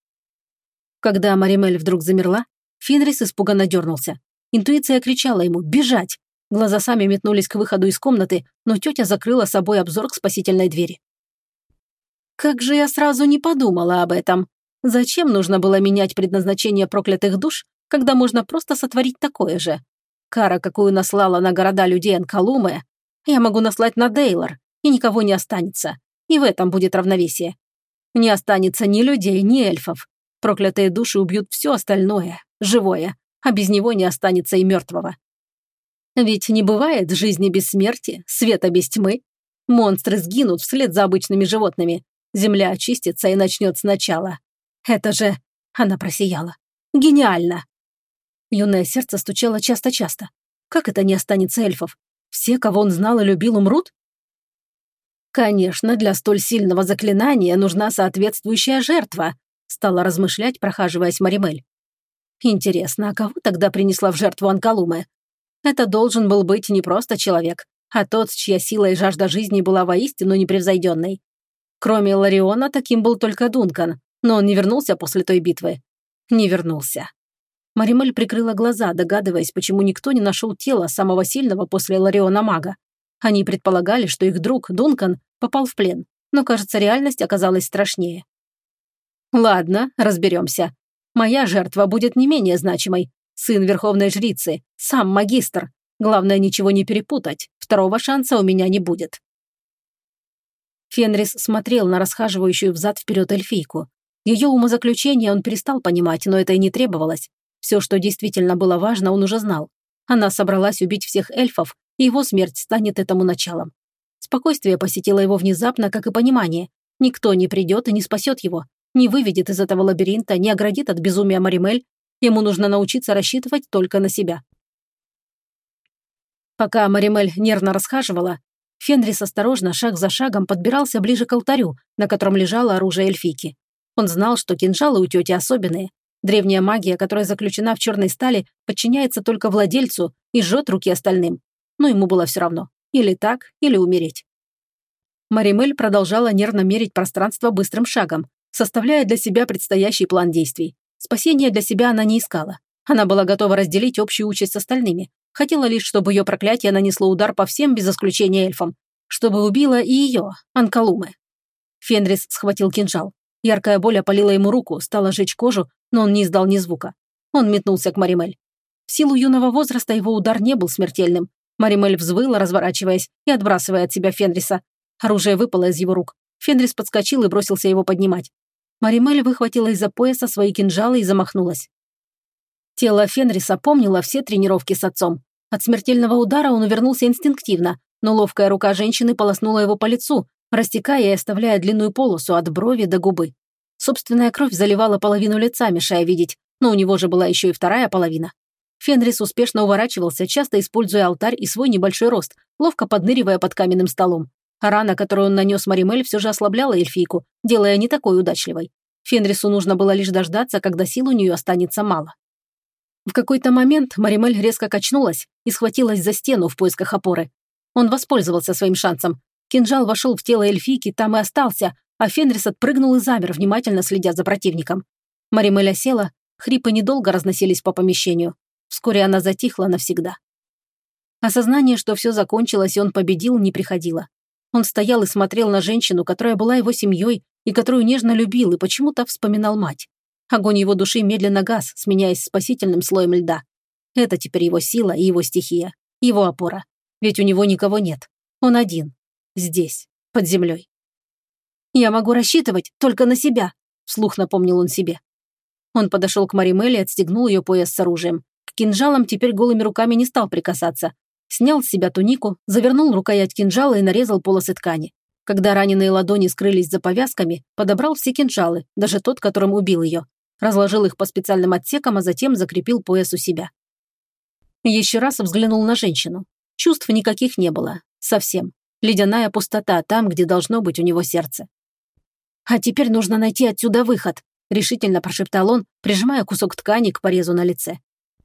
Когда Маримель вдруг замерла, Фенрис испуганно дернулся. Интуиция кричала ему «бежать!». Глаза сами метнулись к выходу из комнаты, но тетя закрыла собой обзор к спасительной двери. «Как же я сразу не подумала об этом! Зачем нужно было менять предназначение проклятых душ, когда можно просто сотворить такое же? Кара, какую наслала на города людей Анкалумы, я могу наслать на Дейлор, и никого не останется. И в этом будет равновесие. Не останется ни людей, ни эльфов. Проклятые души убьют все остальное, живое, а без него не останется и мертвого. Ведь не бывает жизни без смерти, света без тьмы. Монстры сгинут вслед за обычными животными. Земля очистится и начнет сначала. Это же... Она просияла. Гениально! Юное сердце стучало часто-часто. Как это не останется эльфов? Все, кого он знал и любил, умрут? Конечно, для столь сильного заклинания нужна соответствующая жертва, стала размышлять, прохаживаясь Маримель. Интересно, а кого тогда принесла в жертву Анкалуме? Это должен был быть не просто человек, а тот, чья сила и жажда жизни была воистину непревзойденной. Кроме Лариона, таким был только Дункан, но он не вернулся после той битвы. Не вернулся. Маримель прикрыла глаза, догадываясь, почему никто не нашел тело самого сильного после Лариона мага. Они предполагали, что их друг, Дункан, попал в плен, но, кажется, реальность оказалась страшнее. Ладно, разберемся. Моя жертва будет не менее значимой. Сын верховной жрицы, сам магистр. Главное, ничего не перепутать. Второго шанса у меня не будет. Фенрис смотрел на расхаживающую взад-вперед эльфийку. Ее умозаключение он перестал понимать, но это и не требовалось. Все, что действительно было важно, он уже знал. Она собралась убить всех эльфов, и его смерть станет этому началом. Спокойствие посетило его внезапно, как и понимание. Никто не придет и не спасет его, не выведет из этого лабиринта, не оградит от безумия Маримель. Ему нужно научиться рассчитывать только на себя. Пока Маримель нервно расхаживала, Фенрис осторожно, шаг за шагом, подбирался ближе к алтарю, на котором лежало оружие эльфийки. Он знал, что кинжалы у тети особенные. Древняя магия, которая заключена в черной стали, подчиняется только владельцу и жжет руки остальным. Но ему было все равно. Или так, или умереть. Маримель продолжала нервно мерить пространство быстрым шагом, составляя для себя предстоящий план действий. Спасения для себя она не искала. Она была готова разделить общую участь с остальными. Хотела лишь, чтобы ее проклятие нанесло удар по всем, без исключения эльфам. Чтобы убило и ее, Анкалуме. Фенрис схватил кинжал. Яркая боль опалила ему руку, стала жечь кожу, но он не издал ни звука. Он метнулся к Маримель. В силу юного возраста его удар не был смертельным. Маримель взвыла, разворачиваясь и отбрасывая от себя Фенриса. Оружие выпало из его рук. Фенрис подскочил и бросился его поднимать. Маримель выхватила из-за пояса свои кинжалы и замахнулась. Тело Фенриса помнило все тренировки с отцом. От смертельного удара он увернулся инстинктивно, но ловкая рука женщины полоснула его по лицу, растекая и оставляя длинную полосу от брови до губы. Собственная кровь заливала половину лица, мешая видеть, но у него же была еще и вторая половина. Фенрис успешно уворачивался, часто используя алтарь и свой небольшой рост, ловко подныривая под каменным столом. А рана, которую он нанес Маримель, все же ослабляла эльфийку, делая не такой удачливой. Фенрису нужно было лишь дождаться, когда сил у нее останется мало. В какой-то момент Маримель резко качнулась и схватилась за стену в поисках опоры. Он воспользовался своим шансом. Кинжал вошел в тело эльфийки, там и остался, а Фенрис отпрыгнул и замер, внимательно следя за противником. Маримель осела, хрипы недолго разносились по помещению. Вскоре она затихла навсегда. Осознание, что все закончилось и он победил, не приходило. Он стоял и смотрел на женщину, которая была его семьей и которую нежно любил, и почему-то вспоминал мать. Огонь его души медленно гас, сменяясь спасительным слоем льда. Это теперь его сила и его стихия, его опора. Ведь у него никого нет. Он один. Здесь, под землей. «Я могу рассчитывать только на себя», – вслух напомнил он себе. Он подошел к Маримель и отстегнул ее пояс с оружием. К кинжалам теперь голыми руками не стал прикасаться. Снял с себя тунику, завернул рукоять кинжала и нарезал полосы ткани. Когда раненые ладони скрылись за повязками, подобрал все кинжалы, даже тот, которым убил ее. Разложил их по специальным отсекам, а затем закрепил пояс у себя. Еще раз взглянул на женщину. Чувств никаких не было. Совсем. Ледяная пустота там, где должно быть у него сердце. «А теперь нужно найти отсюда выход», – решительно прошептал он, прижимая кусок ткани к порезу на лице.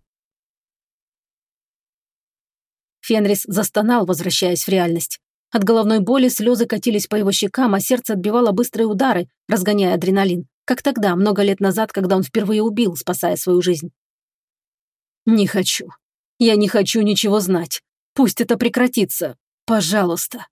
Фенрис застонал, возвращаясь в реальность. От головной боли слезы катились по его щекам, а сердце отбивало быстрые удары, разгоняя адреналин, как тогда, много лет назад, когда он впервые убил, спасая свою жизнь. «Не хочу. Я не хочу ничего знать. Пусть это прекратится. Пожалуйста».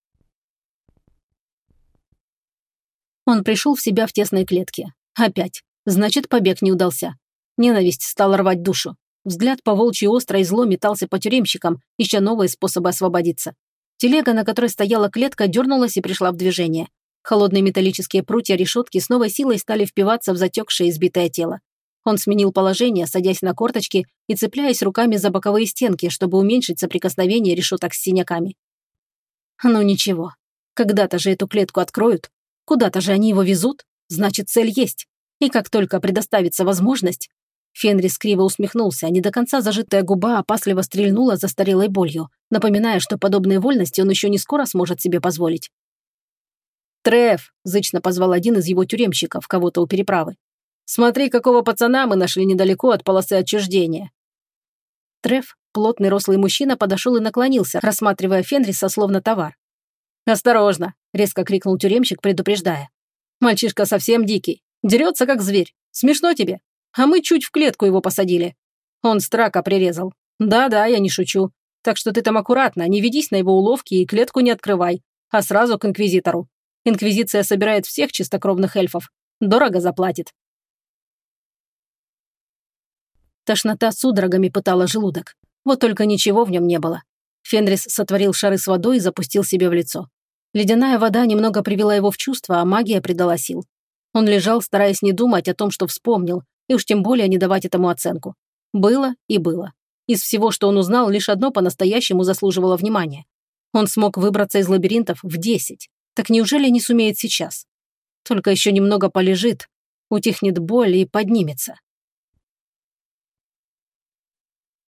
Он пришел в себя в тесной клетке. Опять. Значит, побег не удался. Ненависть стала рвать душу. Взгляд по-волчьи остро и зло метался по тюремщикам, ища новые способы освободиться. Телега, на которой стояла клетка, дернулась и пришла в движение. Холодные металлические прутья решетки с новой силой стали впиваться в затекшее избитое тело. Он сменил положение, садясь на корточки и цепляясь руками за боковые стенки, чтобы уменьшить соприкосновение решеток с синяками. Ну ничего. Когда-то же эту клетку откроют. Куда-то же они его везут. Значит, цель есть. И как только предоставится возможность... Фенрис криво усмехнулся, а не до конца зажитая губа опасливо стрельнула застарелой болью, напоминая, что подобные вольности он еще не скоро сможет себе позволить. «Треф!» – зычно позвал один из его тюремщиков, кого-то у переправы. «Смотри, какого пацана мы нашли недалеко от полосы отчуждения!» Треф, плотный рослый мужчина, подошел и наклонился, рассматривая Фенриса словно товар. «Осторожно!» – резко крикнул тюремщик, предупреждая. «Мальчишка совсем дикий. Дерется, как зверь. Смешно тебе? А мы чуть в клетку его посадили. Он страка прирезал. Да-да, я не шучу. Так что ты там аккуратно, не ведись на его уловки и клетку не открывай, а сразу к инквизитору. Инквизиция собирает всех чистокровных эльфов. Дорого заплатит». Тошнота судорогами пытала желудок. Вот только ничего в нем не было. Фенрис сотворил шары с водой и запустил себе в лицо. Ледяная вода немного привела его в чувство, а магия придала сил. Он лежал, стараясь не думать о том, что вспомнил, и уж тем более не давать этому оценку. Было и было. Из всего, что он узнал, лишь одно по-настоящему заслуживало внимания. Он смог выбраться из лабиринтов в 10. Так неужели не сумеет сейчас? Только еще немного полежит, утихнет боль и поднимется.